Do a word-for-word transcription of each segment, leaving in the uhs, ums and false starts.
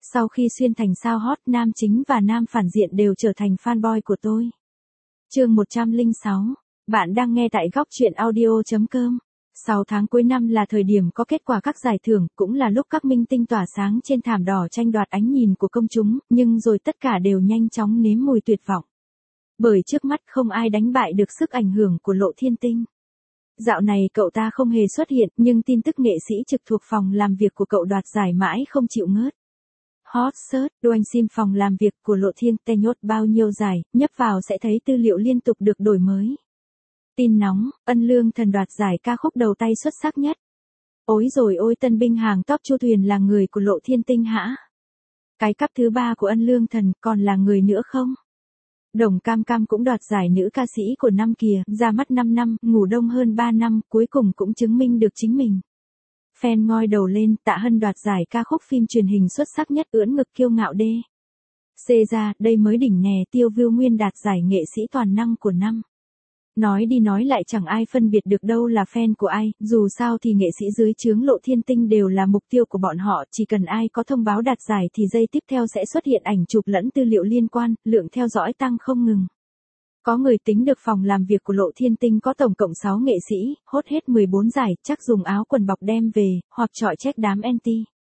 Sau khi xuyên thành sao hot, nam chính và nam phản diện đều trở thành fanboy của tôi. Chương một trăm lẻ sáu. Bạn đang nghe tại góc truyện audio chấm com. sáu tháng cuối năm là thời điểm có kết quả các giải thưởng, cũng là lúc các minh tinh tỏa sáng trên thảm đỏ tranh đoạt ánh nhìn của công chúng, nhưng rồi tất cả đều nhanh chóng nếm mùi tuyệt vọng. Bởi trước mắt không ai đánh bại được sức ảnh hưởng của Lộ Thiên Tinh. Dạo này cậu ta không hề xuất hiện, nhưng tin tức nghệ sĩ trực thuộc phòng làm việc của cậu đoạt giải mãi không chịu ngớt. Hot search, đoanh sim phòng làm việc của Lộ Thiên Tinh nhốt bao nhiêu giải, nhấp vào sẽ thấy tư liệu liên tục được đổi mới. Tin nóng, Ân Lương Thần đoạt giải ca khúc đầu tay xuất sắc nhất. Ối rồi ôi, tân binh hàng top Chu Thuyền là người của Lộ Thiên Tinh hả? Cái cắp thứ ba của Ân Lương Thần còn là người nữa không? Đồng Cam Cam cũng đoạt giải nữ ca sĩ của năm kìa, ra mắt năm năm, ngủ đông hơn ba năm, cuối cùng cũng chứng minh được chính mình. Fan ngoi đầu lên, Tạ Hân đoạt giải ca khúc phim truyền hình xuất sắc nhất, ưỡn ngực kiêu ngạo đê. Xê ra, đây mới đỉnh nè, Tiêu Viu Nguyên đạt giải nghệ sĩ toàn năng của năm. Nói đi nói lại chẳng ai phân biệt được đâu là fan của ai, dù sao thì nghệ sĩ dưới trướng Lộ Thiên Tinh đều là mục tiêu của bọn họ, chỉ cần ai có thông báo đạt giải thì giây tiếp theo sẽ xuất hiện ảnh chụp lẫn tư liệu liên quan, lượng theo dõi tăng không ngừng. Có người tính được phòng làm việc của Lộ Thiên Tinh có tổng cộng sáu nghệ sĩ, hốt hết mười bốn giải, chắc dùng áo quần bọc đem về, hoặc chọi trách đám anti.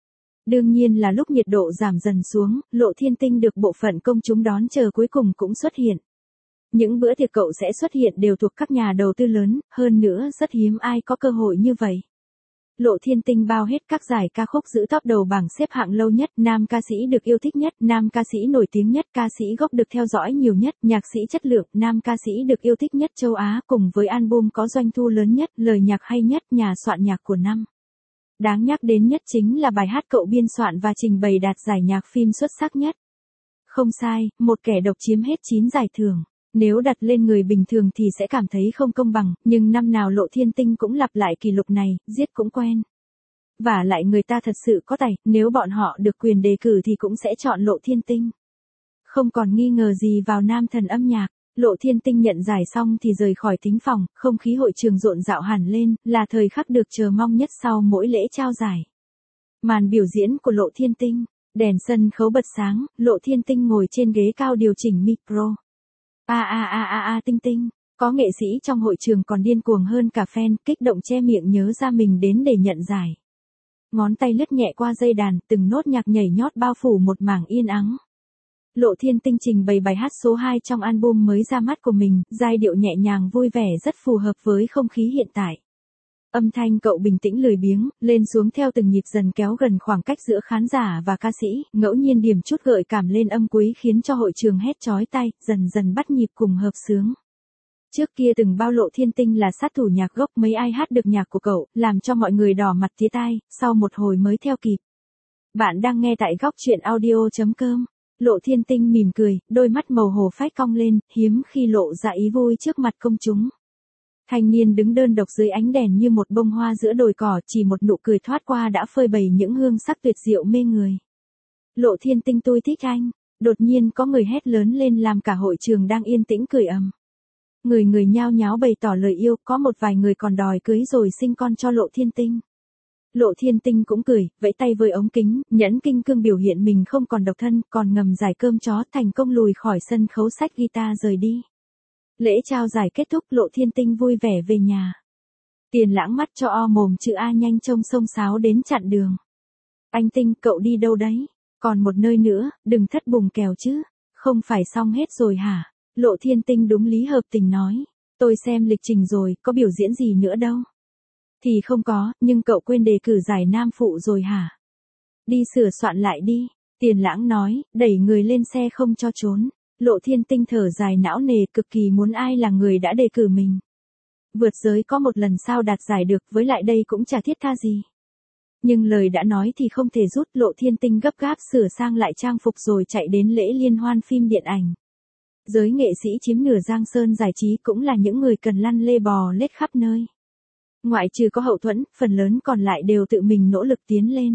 Đương nhiên là lúc nhiệt độ giảm dần xuống, Lộ Thiên Tinh được bộ phận công chúng đón chờ cuối cùng cũng xuất hiện. Những bữa tiệc cậu sẽ xuất hiện đều thuộc các nhà đầu tư lớn, hơn nữa rất hiếm ai có cơ hội như vậy. Lộ Thiên Tinh bao hết các giải ca khúc giữ top đầu bảng xếp hạng lâu nhất, nam ca sĩ được yêu thích nhất, nam ca sĩ nổi tiếng nhất, ca sĩ gốc được theo dõi nhiều nhất, nhạc sĩ chất lượng, nam ca sĩ được yêu thích nhất châu Á, cùng với album có doanh thu lớn nhất, lời nhạc hay nhất, nhà soạn nhạc của năm. Đáng nhắc đến nhất chính là bài hát cậu biên soạn và trình bày đạt giải nhạc phim xuất sắc nhất. Không sai, một kẻ độc chiếm hết chín giải thưởng. Nếu đặt lên người bình thường thì sẽ cảm thấy không công bằng, nhưng năm nào Lộ Thiên Tinh cũng lặp lại kỷ lục này, giết cũng quen. Và lại người ta thật sự có tài, nếu bọn họ được quyền đề cử thì cũng sẽ chọn Lộ Thiên Tinh. Không còn nghi ngờ gì vào nam thần âm nhạc, Lộ Thiên Tinh nhận giải xong thì rời khỏi thính phòng, không khí hội trường rộn rạo hẳn lên, là thời khắc được chờ mong nhất sau mỗi lễ trao giải. Màn biểu diễn của Lộ Thiên Tinh, đèn sân khấu bật sáng, Lộ Thiên Tinh ngồi trên ghế cao điều chỉnh micro. A a a a a Tinh Tinh, có nghệ sĩ trong hội trường còn điên cuồng hơn cả fan, kích động che miệng nhớ ra mình đến để nhận giải. Ngón tay lướt nhẹ qua dây đàn, từng nốt nhạc nhảy nhót bao phủ một mảng yên ắng. Lộ Thiên Tinh trình bày bài hát số hai trong album mới ra mắt của mình, giai điệu nhẹ nhàng vui vẻ rất phù hợp với không khí hiện tại. Âm thanh cậu bình tĩnh lười biếng, lên xuống theo từng nhịp dần kéo gần khoảng cách giữa khán giả và ca sĩ, ngẫu nhiên điểm chút gợi cảm lên âm cuối khiến cho hội trường hét chói tai, dần dần bắt nhịp cùng hợp xướng. Trước kia từng bao Lộ Thiên Tinh là sát thủ nhạc gốc, mấy ai hát được nhạc của cậu, làm cho mọi người đỏ mặt tía tai, sau một hồi mới theo kịp. Bạn đang nghe tại góc truyện audio chấm com. Lộ Thiên Tinh mỉm cười, đôi mắt màu hồ phách cong lên, hiếm khi lộ ra ý vui trước mặt công chúng. Thanh niên đứng đơn độc dưới ánh đèn như một bông hoa giữa đồi cỏ, chỉ một nụ cười thoát qua đã phơi bày những hương sắc tuyệt diệu mê người. Lộ Thiên Tinh tôi thích anh, đột nhiên có người hét lớn lên làm cả hội trường đang yên tĩnh cười ầm. Người người nhao nháo bày tỏ lời yêu, có một vài người còn đòi cưới rồi sinh con cho Lộ Thiên Tinh. Lộ Thiên Tinh cũng cười, vẫy tay với ống kính, nhẫn kinh cương biểu hiện mình không còn độc thân, còn ngầm giải cơm chó, thành công lùi khỏi sân khấu xách guitar rời đi. Lễ trao giải kết thúc, Lộ Thiên Tinh vui vẻ về nhà. Tiền Lãng mắt cho o mồm chữ A nhanh trông xông xáo đến chặn đường. Anh Tinh, cậu đi đâu đấy? Còn một nơi nữa, đừng thất bùng kèo chứ. Không phải xong hết rồi hả? Lộ Thiên Tinh đúng lý hợp tình nói. Tôi xem lịch trình rồi, có biểu diễn gì nữa đâu. Thì không có, nhưng cậu quên đề cử giải nam phụ rồi hả? Đi sửa soạn lại đi. Tiền Lãng nói, đẩy người lên xe không cho trốn. Lộ Thiên Tinh thở dài não nề, cực kỳ muốn ai là người đã đề cử mình. Vượt giới có một lần sao đạt giải được, với lại đây cũng chả thiết tha gì. Nhưng lời đã nói thì không thể rút, Lộ Thiên Tinh gấp gáp sửa sang lại trang phục rồi chạy đến lễ liên hoan phim điện ảnh. Giới nghệ sĩ chiếm nửa Giang Sơn giải trí cũng là những người cần lăn lê bò lết khắp nơi. Ngoại trừ có hậu thuẫn, phần lớn còn lại đều tự mình nỗ lực tiến lên.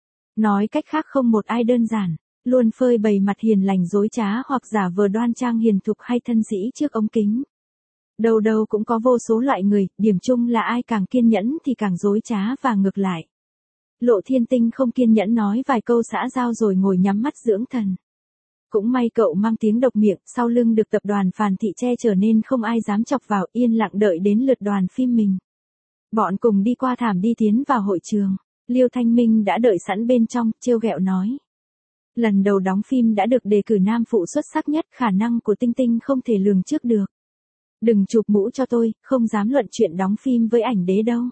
Nói cách khác không một ai đơn giản. Luôn phơi bày mặt hiền lành dối trá hoặc giả vờ đoan trang hiền thục hay thân sĩ trước ống kính. Đâu đâu cũng có vô số loại người, điểm chung là ai càng kiên nhẫn thì càng dối trá và ngược lại. Lộ Thiên Tinh không kiên nhẫn nói vài câu xã giao rồi ngồi nhắm mắt dưỡng thần. Cũng may cậu mang tiếng độc miệng, sau lưng được tập đoàn Phàn Thị che chở nên không ai dám chọc vào, yên lặng đợi đến lượt đoàn phim mình. Bọn cùng đi qua thảm đi tiến vào hội trường. Liêu Thanh Minh đã đợi sẵn bên trong, trêu ghẹo nói. Lần đầu đóng phim đã được đề cử nam phụ xuất sắc nhất, khả năng của Tinh Tinh không thể lường trước được. Đừng chụp mũ cho tôi, không dám luận chuyện đóng phim với ảnh đế đâu.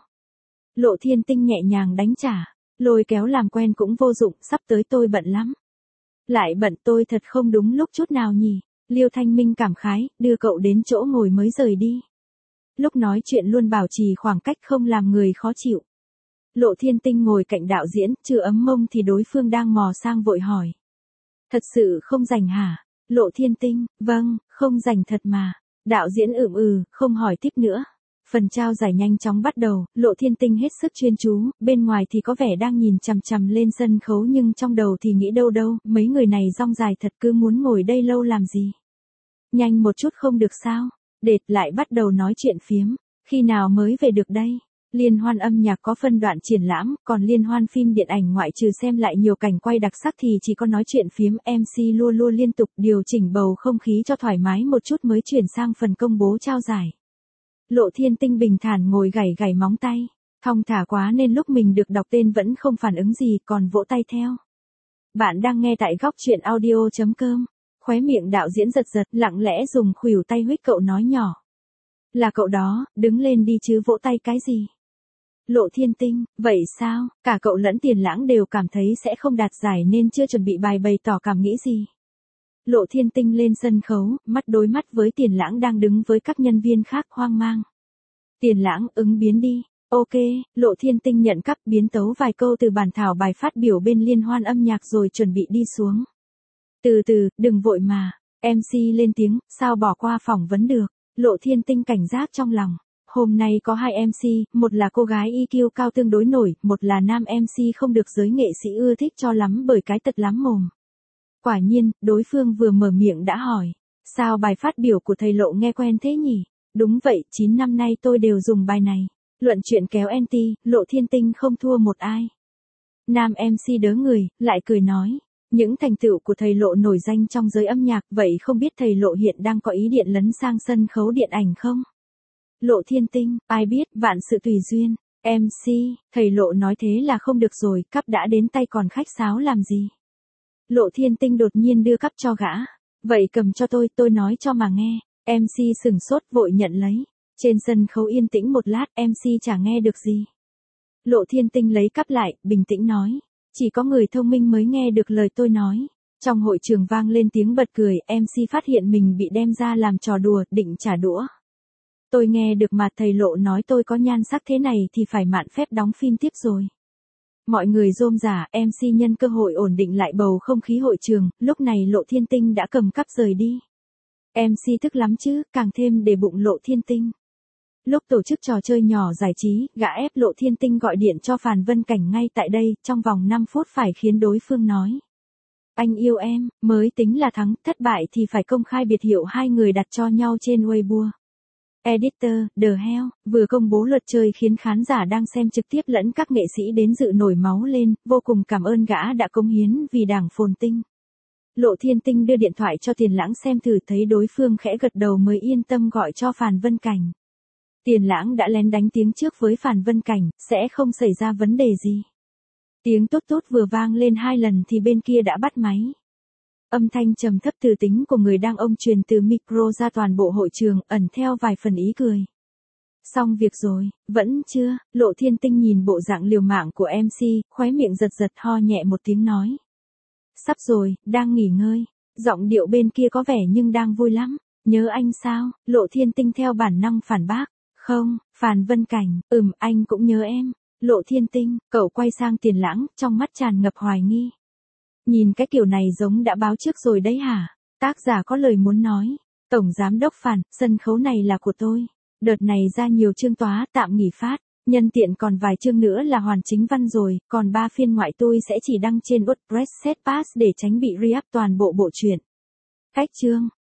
Lộ Thiên Tinh nhẹ nhàng đánh trả, lôi kéo làm quen cũng vô dụng, sắp tới tôi bận lắm. Lại bận tôi thật không đúng lúc chút nào nhỉ. Liêu Thanh Minh cảm khái, đưa cậu đến chỗ ngồi mới rời đi. Lúc nói chuyện luôn bảo trì khoảng cách không làm người khó chịu. Lộ Thiên Tinh ngồi cạnh đạo diễn, chưa ấm mông thì đối phương đang mò sang vội hỏi. Thật sự không rảnh hả? Lộ Thiên Tinh, vâng, không rảnh thật mà. Đạo diễn ừm ừ, không hỏi tiếp nữa. Phần trao giải nhanh chóng bắt đầu, Lộ Thiên Tinh hết sức chuyên chú, bên ngoài thì có vẻ đang nhìn chằm chằm lên sân khấu nhưng trong đầu thì nghĩ đâu đâu, mấy người này rong dài thật cứ muốn ngồi đây lâu làm gì. Nhanh một chút không được sao? Đệt lại bắt đầu nói chuyện phiếm, khi nào mới về được đây? Liên hoan âm nhạc có phân đoạn triển lãm, còn liên hoan phim điện ảnh ngoại trừ xem lại nhiều cảnh quay đặc sắc thì chỉ có nói chuyện phiếm, em xê lua lua liên tục điều chỉnh bầu không khí cho thoải mái một chút mới chuyển sang phần công bố trao giải. Lộ Thiên Tinh bình thản ngồi gảy gảy móng tay, thong thả quá nên lúc mình được đọc tên vẫn không phản ứng gì còn vỗ tay theo. Bạn đang nghe tại góc truyện audio chấm com, khóe miệng đạo diễn giật giật, lặng lẽ dùng khuỷu tay huých cậu nói nhỏ. Là cậu đó, đứng lên đi chứ vỗ tay cái gì? Lộ Thiên Tinh, vậy sao, cả cậu lẫn Tiền Lãng đều cảm thấy sẽ không đạt giải nên chưa chuẩn bị bài bày tỏ cảm nghĩ gì. Lộ Thiên Tinh lên sân khấu, mắt đối mắt với Tiền Lãng đang đứng với các nhân viên khác hoang mang. Tiền Lãng ứng biến đi, ok, Lộ Thiên Tinh nhận cắp biến tấu vài câu từ bản thảo bài phát biểu bên liên hoan âm nhạc rồi chuẩn bị đi xuống. Từ từ, đừng vội mà, em xê lên tiếng, sao bỏ qua phỏng vấn được, Lộ Thiên Tinh cảnh giác trong lòng. Hôm nay có hai em xê, một là cô gái i kiu cao tương đối nổi, một là nam em xê không được giới nghệ sĩ ưa thích cho lắm bởi cái tật lắm mồm. Quả nhiên, đối phương vừa mở miệng đã hỏi, sao bài phát biểu của thầy Lộ nghe quen thế nhỉ? Đúng vậy, chín năm nay tôi đều dùng bài này. Luận chuyện kéo anti, Lộ Thiên Tinh không thua một ai. Nam em xê đớ người, lại cười nói, những thành tựu của thầy Lộ nổi danh trong giới âm nhạc, vậy không biết thầy Lộ hiện đang có ý điện lấn sang sân khấu điện ảnh không? Lộ Thiên Tinh, ai biết, vạn sự tùy duyên. em xê, thầy Lộ nói thế là không được rồi, cắp đã đến tay còn khách sáo làm gì? Lộ Thiên Tinh đột nhiên đưa cắp cho gã. Vậy cầm cho tôi, tôi nói cho mà nghe. em xê sửng sốt vội nhận lấy. Trên sân khấu yên tĩnh một lát, em xê chả nghe được gì. Lộ Thiên Tinh lấy cắp lại, bình tĩnh nói. Chỉ có người thông minh mới nghe được lời tôi nói. Trong hội trường vang lên tiếng bật cười, em xê phát hiện mình bị đem ra làm trò đùa, định trả đũa. Tôi nghe được mà thầy Lộ nói tôi có nhan sắc thế này thì phải mạn phép đóng phim tiếp rồi. Mọi người rôm rả, em xê nhân cơ hội ổn định lại bầu không khí hội trường, lúc này Lộ Thiên Tinh đã cầm cắp rời đi. em xê tức lắm chứ, càng thêm để bụng Lộ Thiên Tinh. Lúc tổ chức trò chơi nhỏ giải trí, gã ép Lộ Thiên Tinh gọi điện cho Phàn Vân Cảnh ngay tại đây, trong vòng năm phút phải khiến đối phương nói. Anh yêu em, mới tính là thắng, thất bại thì phải công khai biệt hiệu hai người đặt cho nhau trên Weibo. Editor, The Hell, vừa công bố luật chơi khiến khán giả đang xem trực tiếp lẫn các nghệ sĩ đến dự nổi máu lên, vô cùng cảm ơn gã đã cống hiến vì đảng Phồn Tinh. Lộ Thiên Tinh đưa điện thoại cho Tiền Lãng xem thử thấy đối phương khẽ gật đầu mới yên tâm gọi cho Phàn Vân Cảnh. Tiền Lãng đã lén đánh tiếng trước với Phàn Vân Cảnh, sẽ không xảy ra vấn đề gì. Tiếng tốt tốt vừa vang lên hai lần thì bên kia đã bắt máy. Âm thanh trầm thấp từ tính của người đang ông truyền từ micro ra toàn bộ hội trường, ẩn theo vài phần ý cười. Xong việc rồi, vẫn chưa, Lộ Thiên Tinh nhìn bộ dạng liều mạng của em xê, khóe miệng giật giật ho nhẹ một tiếng nói. Sắp rồi, đang nghỉ ngơi, giọng điệu bên kia có vẻ nhưng đang vui lắm, nhớ anh sao, Lộ Thiên Tinh theo bản năng phản bác, không, Phàn Vân Cảnh, ừm anh cũng nhớ em, Lộ Thiên Tinh, cậu quay sang Tiền Lãng, trong mắt tràn ngập hoài nghi. Nhìn cái kiểu này giống đã báo trước rồi đấy hả? Tác giả có lời muốn nói. Tổng giám đốc Phàn, sân khấu này là của tôi. Đợt này ra nhiều chương tóa, tạm nghỉ phát. Nhân tiện còn vài chương nữa là hoàn chính văn rồi, còn ba phiên ngoại tôi sẽ chỉ đăng trên WordPress Set Pass để tránh bị re-up toàn bộ bộ truyện. Cách chương.